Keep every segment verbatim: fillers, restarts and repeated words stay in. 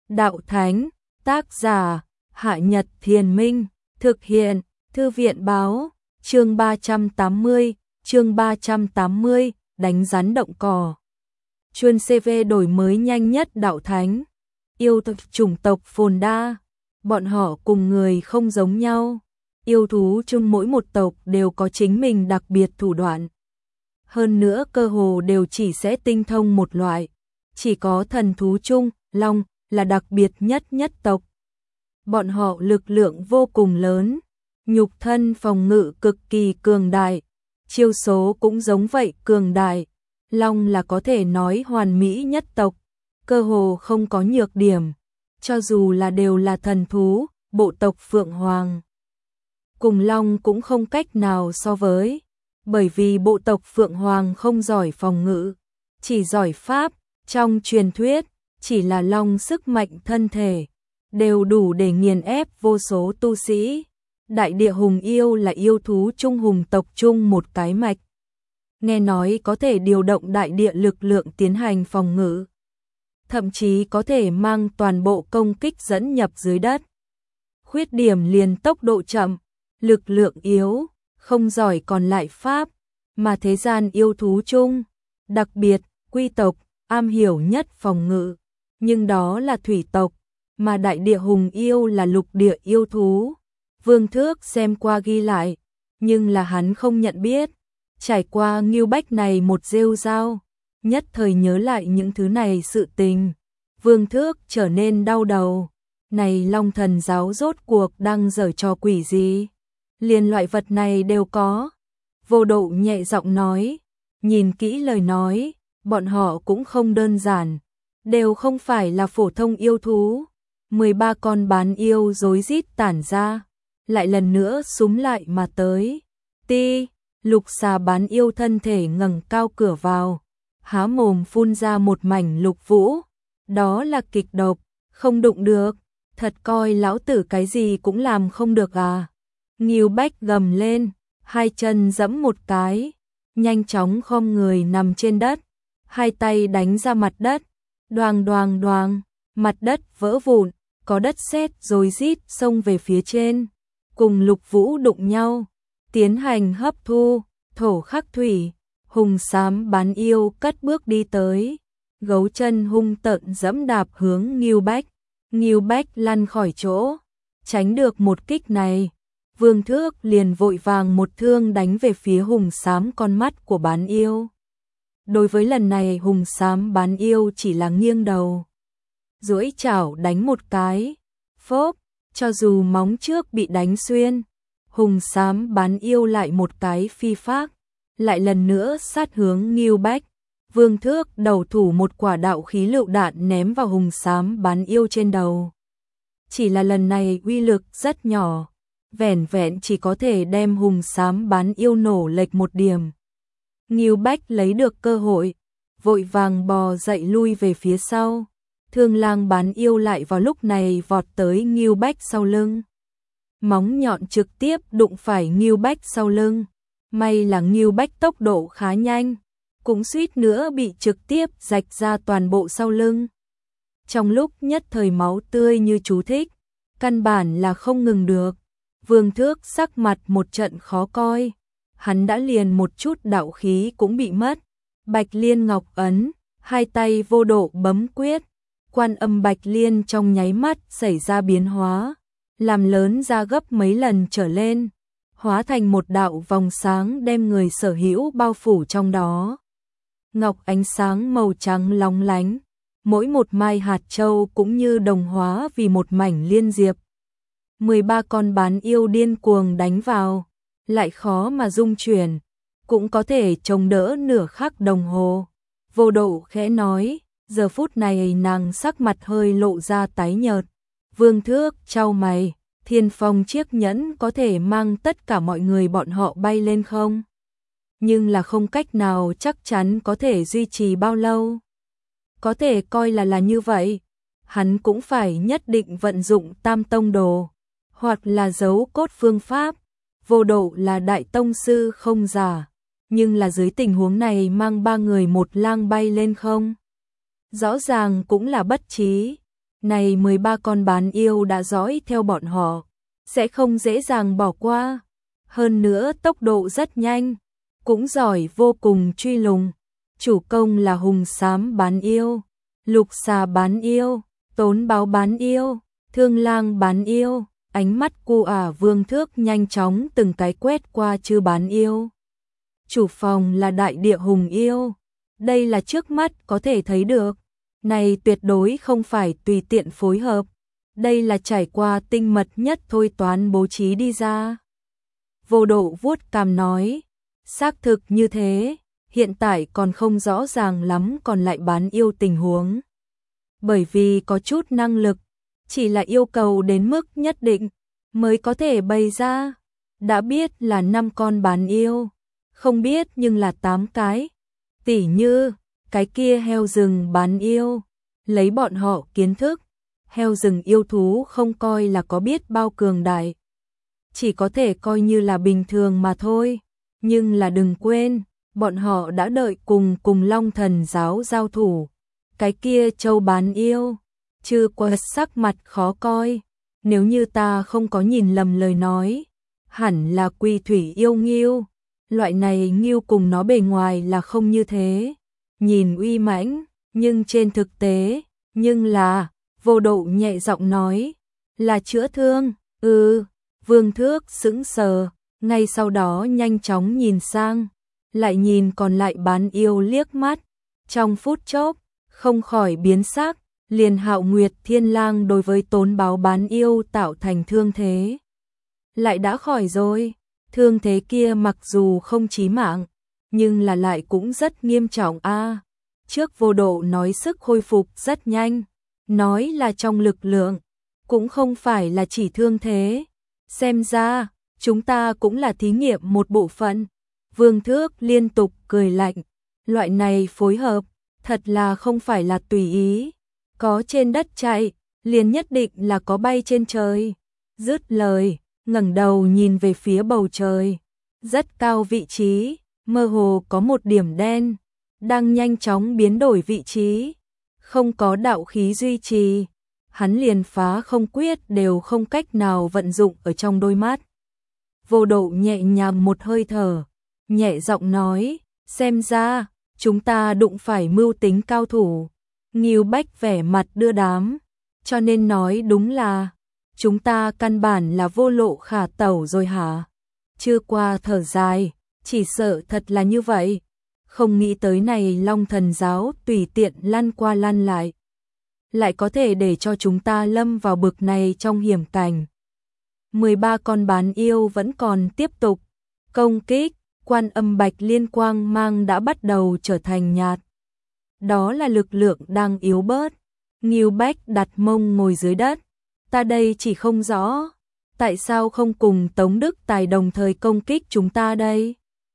Đạo Thánh, tác giả, Hạ Nhật Thiền Minh, thực hiện, Thư viện Báo, chương ba trăm tám mươi, chương ba trăm tám mươi, đánh rắn động cỏ. Chuyên xê vê đổi mới nhanh nhất Đạo Thánh, yêu chủng tộc phồn đa, bọn họ cùng người không giống nhau, yêu thú chung mỗi một tộc đều có chính mình đặc biệt thủ đoạn. Hơn nữa cơ hồ đều chỉ sẽ tinh thông một loại, chỉ có thần thú chung, long, là đặc biệt nhất nhất tộc. Bọn họ lực lượng vô cùng lớn, nhục thân phòng ngự cực kỳ cường đại, chiêu số cũng giống vậy cường đại. Long là có thể nói hoàn mỹ nhất tộc, cơ hồ không có nhược điểm, cho dù là đều là thần thú, bộ tộc Phượng Hoàng. Cùng Long cũng không cách nào so với, bởi vì bộ tộc Phượng Hoàng không giỏi phòng ngự, chỉ giỏi pháp, trong truyền thuyết, chỉ là Long sức mạnh thân thể, đều đủ để nghiền ép vô số tu sĩ. Đại địa hùng yêu là yêu thú trung hùng tộc chung một cái mạch. Nghe nói có thể điều động đại địa lực lượng tiến hành phòng ngự. Thậm chí có thể mang toàn bộ công kích dẫn nhập dưới đất. Khuyết điểm liền tốc độ chậm, lực lượng yếu, không giỏi còn lại pháp, mà thế gian yêu thú chung, đặc biệt, quy tộc, am hiểu nhất phòng ngự, nhưng đó là thủy tộc, mà đại địa hùng yêu là lục địa yêu thú. Vương Thước xem qua ghi lại, nhưng là hắn không nhận biết, trải qua Ngưu Bách này một rêu rao, nhất thời nhớ lại những thứ này sự tình. Vương Thước trở nên đau đầu, này Long Thần giáo rốt cuộc đang giở trò quỷ gì? Liền loại vật này đều có. Vô Độ nhẹ giọng nói, nhìn kỹ lời nói, bọn họ cũng không đơn giản, đều không phải là phổ thông yêu thú. mười ba con bán yêu rối rít tản ra, lại lần nữa súm lại mà tới. Ti, lục xà bán yêu thân thể ngẩng cao cửa vào, há mồm phun ra một mảnh lục vũ, đó là kịch độc, không đụng được, thật coi lão tử cái gì cũng làm không được à. Ngưu Bách gầm lên, hai chân giẫm một cái, nhanh chóng khom người nằm trên đất, hai tay đánh ra mặt đất, đoàng đoàng đoàng, mặt đất vỡ vụn, có đất sét rồi rít xông về phía trên, cùng lục vũ đụng nhau, tiến hành hấp thu, thổ khắc thủy. Hùng xám bán yêu cất bước đi tới, gấu chân hung tợn dẫm đạp hướng Ngưu Bách. Ngưu Bách lăn khỏi chỗ, tránh được một kích này. Vương Thước liền vội vàng một thương đánh về phía hùng xám con mắt của bán yêu. Đối với lần này hùng xám bán yêu chỉ là nghiêng đầu, duỗi chảo đánh một cái, phốp, cho dù móng trước bị đánh xuyên, hùng xám bán yêu lại một cái phi phác, lại lần nữa sát hướng Ngưu Bách. Vương Thước đầu thủ một quả đạo khí lựu đạn ném vào hùng xám bán yêu trên đầu. Chỉ là lần này uy lực rất nhỏ, vẻn vẹn chỉ có thể đem hùng xám bán yêu nổ lệch một điểm. Ngưu Bách lấy được cơ hội, vội vàng bò dậy lui về phía sau. Thương lang bán yêu lại vào lúc này vọt tới Ngưu Bách sau lưng. Móng nhọn trực tiếp đụng phải Ngưu Bách sau lưng. May là Ngưu Bách tốc độ khá nhanh, cũng suýt nữa bị trực tiếp rạch ra toàn bộ sau lưng. Trong lúc nhất thời máu tươi như chú thích, căn bản là không ngừng được. Vương Thước sắc mặt một trận khó coi, hắn đã liền một chút đạo khí cũng bị mất. Bạch Liên Ngọc ấn, hai tay Vô Độ bấm quyết, Quan Âm Bạch Liên trong nháy mắt xảy ra biến hóa, làm lớn ra gấp mấy lần trở lên, hóa thành một đạo vòng sáng đem người sở hữu bao phủ trong đó. Ngọc ánh sáng màu trắng lóng lánh, mỗi một mai hạt châu cũng như đồng hóa vì một mảnh liên diệp. mười ba con bán yêu điên cuồng đánh vào, lại khó mà dung chuyển, cũng có thể chống đỡ nửa khắc đồng hồ. Vô Độ khẽ nói, giờ phút này nàng sắc mặt hơi lộ ra tái nhợt. Vương Thước chau mày, Thiên Phong chiếc nhẫn có thể mang tất cả mọi người bọn họ bay lên không? Nhưng là không cách nào chắc chắn có thể duy trì bao lâu. Có thể coi là là như vậy, hắn cũng phải nhất định vận dụng Tam Tông Đồ, hoặc là giấu cốt phương pháp. Vô Độ là đại tông sư không giả, nhưng là dưới tình huống này mang ba người một lang bay lên không? Rõ ràng cũng là bất trí. Này mười ba con bán yêu đã dõi theo bọn họ, sẽ không dễ dàng bỏ qua. Hơn nữa tốc độ rất nhanh, cũng giỏi vô cùng truy lùng. Chủ công là hùng xám bán yêu, lục xà bán yêu, tốn báo bán yêu, thương lang bán yêu. Ánh mắt cu ả Vương Thước nhanh chóng từng cái quét qua chư bán yêu. Chủ phòng là đại địa hùng yêu, đây là trước mắt có thể thấy được. Này tuyệt đối không phải tùy tiện phối hợp, đây là trải qua tinh mật nhất thôi toán bố trí đi ra. Vô Độ vuốt cằm nói, xác thực như thế, hiện tại còn không rõ ràng lắm còn lại bán yêu tình huống. Bởi vì có chút năng lực, chỉ là yêu cầu đến mức nhất định mới có thể bày ra. Đã biết là năm con bán yêu, không biết nhưng là tám cái. Tỉ như, cái kia heo rừng bán yêu, lấy bọn họ kiến thức, heo rừng yêu thú không coi là có biết bao cường đại. Chỉ có thể coi như là bình thường mà thôi. Nhưng là đừng quên, bọn họ đã đợi cùng cùng Long Thần giáo giao thủ. Cái kia châu bán yêu, chưa qua sắc mặt khó coi. Nếu như ta không có nhìn lầm lời nói, hẳn là Quỳ thủy yêu nghiêu. Loại này nghiêu cùng nó bề ngoài là không như thế, nhìn uy mãnh, nhưng trên thực tế, nhưng là, Vô Độ nhẹ giọng nói, là chữa thương. Ừ, Vương Thước sững sờ, ngay sau đó nhanh chóng nhìn sang, lại nhìn còn lại bán yêu liếc mắt, trong phút chốc, không khỏi biến sắc. Liền Hạo Nguyệt Thiên Lang đối với tốn báo bán yêu tạo thành thương thế, lại đã khỏi rồi. Thương thế kia mặc dù không chí mạng, nhưng là lại cũng rất nghiêm trọng a. À, trước Vô Độ nói sức khôi phục rất nhanh, nói là trong lực lượng, cũng không phải là chỉ thương thế. Xem ra, chúng ta cũng là thí nghiệm một bộ phận. Vương Thước liên tục cười lạnh, loại này phối hợp, thật là không phải là tùy ý. Có trên đất chạy, liền nhất định là có bay trên trời. Dứt lời, ngẩng đầu nhìn về phía bầu trời. Rất cao vị trí, mơ hồ có một điểm đen, đang nhanh chóng biến đổi vị trí. Không có đạo khí duy trì, hắn liền phá không quyết đều không cách nào vận dụng ở trong đôi mắt. Vô Độ nhẹ nhàng một hơi thở, nhẹ giọng nói, xem ra, chúng ta đụng phải mưu tính cao thủ. Ngưu Bách vẻ mặt đưa đám, cho nên nói đúng là, chúng ta căn bản là vô lộ khả tẩu rồi hả? Chưa qua thở dài, chỉ sợ thật là như vậy. Không nghĩ tới này Long Thần giáo tùy tiện lăn qua lăn lại, lại có thể để cho chúng ta lâm vào bực này trong hiểm cảnh. mười ba con bán yêu vẫn còn tiếp tục công kích, Quan Âm Bạch Liên quang mang đã bắt đầu trở thành nhạt. Đó là lực lượng đang yếu bớt. Ngưu Bách đặt mông ngồi dưới đất. Ta đây chỉ không rõ, tại sao không cùng Tống Đức Tài đồng thời công kích chúng ta đây?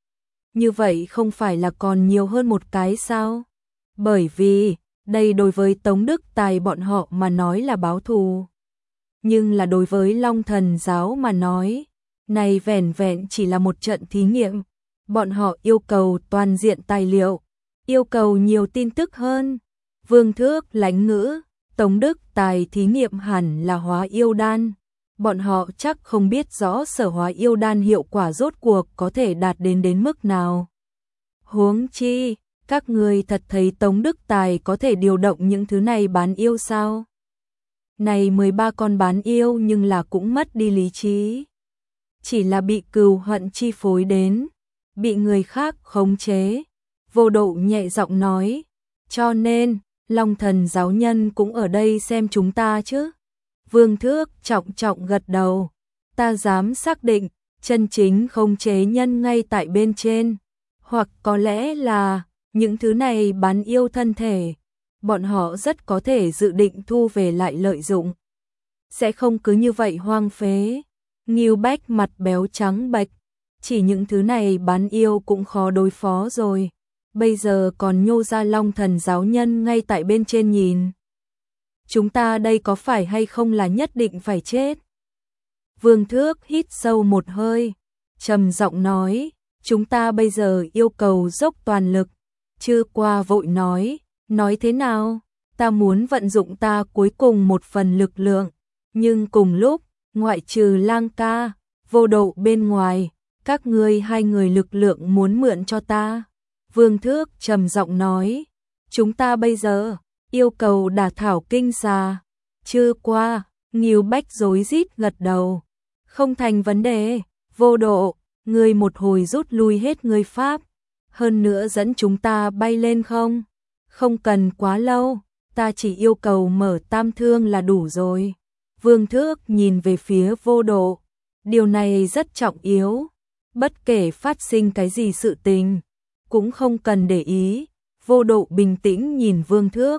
Như vậy không phải là còn nhiều hơn một cái sao? Bởi vì, đây đối với Tống Đức Tài bọn họ mà nói là báo thù. Nhưng là đối với Long Thần giáo mà nói, này vẻn vẹn chỉ là một trận thí nghiệm. Bọn họ yêu cầu toàn diện tài liệu, yêu cầu nhiều tin tức hơn. Vương Thước lãnh ngữ, Tống Đức Tài thí nghiệm hẳn là hóa yêu đan. Bọn họ chắc không biết rõ sở hóa yêu đan hiệu quả rốt cuộc có thể đạt đến đến mức nào. Huống chi, các người thật thấy Tống Đức Tài có thể điều động những thứ này bán yêu sao? Này mười ba con bán yêu nhưng là cũng mất đi lý trí. Chỉ là bị cừu hận chi phối đến, bị người khác khống chế. Vô Độ nhẹ giọng nói, cho nên, Long Thần giáo nhân cũng ở đây xem chúng ta chứ. Vương Thước trọng trọng gật đầu, ta dám xác định, chân chính khống chế nhân ngay tại bên trên. Hoặc có lẽ là, những thứ này bán yêu thân thể, bọn họ rất có thể dự định thu về lại lợi dụng. Sẽ không cứ như vậy hoang phế. Ngưu Bách mặt béo trắng bệch, chỉ những thứ này bán yêu cũng khó đối phó rồi. Bây giờ còn nhô ra Long Thần giáo nhân ngay tại bên trên nhìn. Chúng ta đây có phải hay không là nhất định phải chết? Vương Thước hít sâu một hơi, trầm giọng nói, chúng ta bây giờ yêu cầu dốc toàn lực. Chưa qua vội nói, nói thế nào? ta muốn vận dụng ta cuối cùng một phần lực lượng, nhưng cùng lúc, ngoại trừ Lang ca, Vô Độ bên ngoài, các ngươi hai người lực lượng muốn mượn cho ta. Vương Thước trầm giọng nói, chúng ta bây giờ yêu cầu đả thảo kinh xà. Chưa qua, Ngưu Bách rối rít gật đầu. Không thành vấn đề, Vô Độ, ngươi một hồi rút lui hết ngươi pháp, hơn nữa dẫn chúng ta bay lên không? Không cần quá lâu, ta chỉ yêu cầu mở tam thương là đủ rồi. Vương Thước nhìn về phía Vô Độ, điều này rất trọng yếu, bất kể phát sinh cái gì sự tình, cũng không cần để ý. Vô Độ bình tĩnh nhìn Vương Thước,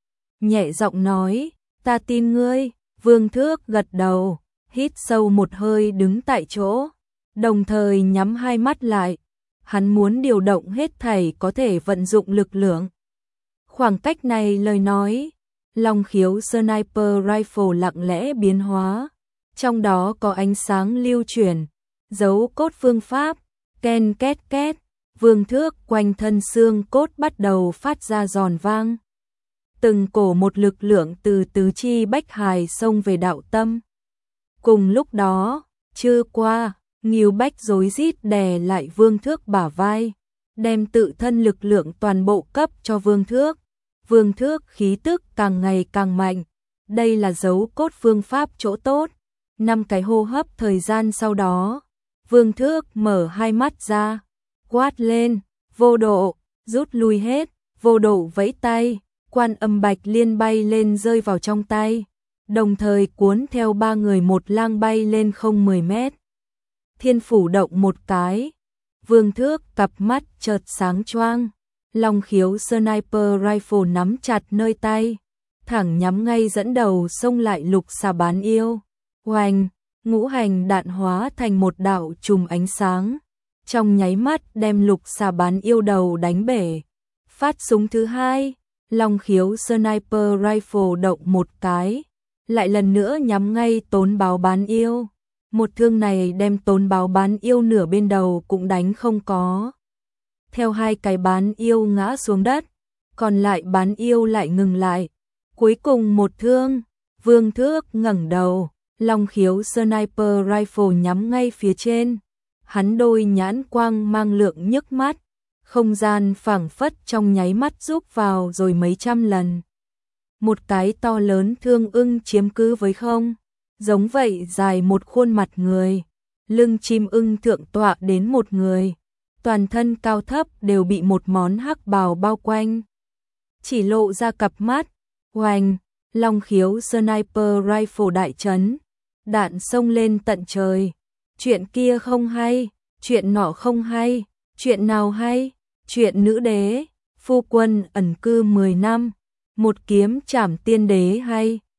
nhẹ giọng nói, ta tin ngươi. Vương Thước gật đầu, hít sâu một hơi đứng tại chỗ, đồng thời nhắm hai mắt lại. Hắn muốn điều động hết thảy có thể vận dụng lực lượng. Khoảng cách này lời nói, Long Khiếu Sniper Rifle lặng lẽ biến hóa, trong đó có ánh sáng lưu chuyển, dấu cốt phương pháp, ken két két, Vương Thước quanh thân xương cốt bắt đầu phát ra giòn vang. Từng cổ một lực lượng từ tứ chi bách hài xông về đạo tâm. Cùng lúc đó, chưa qua, Ngưu Bách rối rít đè lại Vương Thước bả vai, đem tự thân lực lượng toàn bộ cấp cho Vương Thước. Vương Thước khí tức càng ngày càng mạnh, đây là dấu cốt phương pháp chỗ tốt. Năm cái hô hấp thời gian sau đó, Vương Thước mở hai mắt ra, quát lên, Vô Độ, rút lui hết. Vô Độ vẫy tay, Quan Âm Bạch Liên bay lên rơi vào trong tay, đồng thời cuốn theo ba người một lang bay lên không mười mét. Thiên phủ động một cái, Vương Thước cặp mắt chợt sáng choang, Long Khiếu Sniper Rifle nắm chặt nơi tay, thẳng nhắm ngay dẫn đầu xông lại Lục Xà Bán Yêu. Oanh, ngũ hành đạn hóa thành một đạo chùm ánh sáng, trong nháy mắt đem Lục Xà Bán Yêu đầu đánh bể. Phát súng thứ hai, Long Khiếu Sniper Rifle động một cái, lại lần nữa nhắm ngay Tốn Báo Bán Yêu. Một thương này đem Tốn Báo Bán Yêu nửa bên đầu cũng đánh không có. Theo hai cái bán yêu ngã xuống đất, còn lại bán yêu lại ngừng lại. Cuối cùng một thương, Vương Thước ngẩng đầu, Long Khiếu Sniper Rifle nhắm ngay phía trên. Hắn đôi nhãn quang mang lượng nhức mắt, không gian phảng phất trong nháy mắt rút vào rồi mấy trăm lần. Một cái to lớn thương ưng chiếm cứ với không, giống vậy dài một khuôn mặt người, lưng chim ưng thượng tọa đến một người, toàn thân cao thấp đều bị một món hắc bào bao quanh, chỉ lộ ra cặp mắt. Oanh, Long Khiếu Sniper Rifle đại chấn, đạn xông lên tận trời. Chuyện kia không hay, chuyện nọ không hay, chuyện nào hay? Chuyện nữ đế, phu quân ẩn cư mười năm, một kiếm trảm tiên đế hay?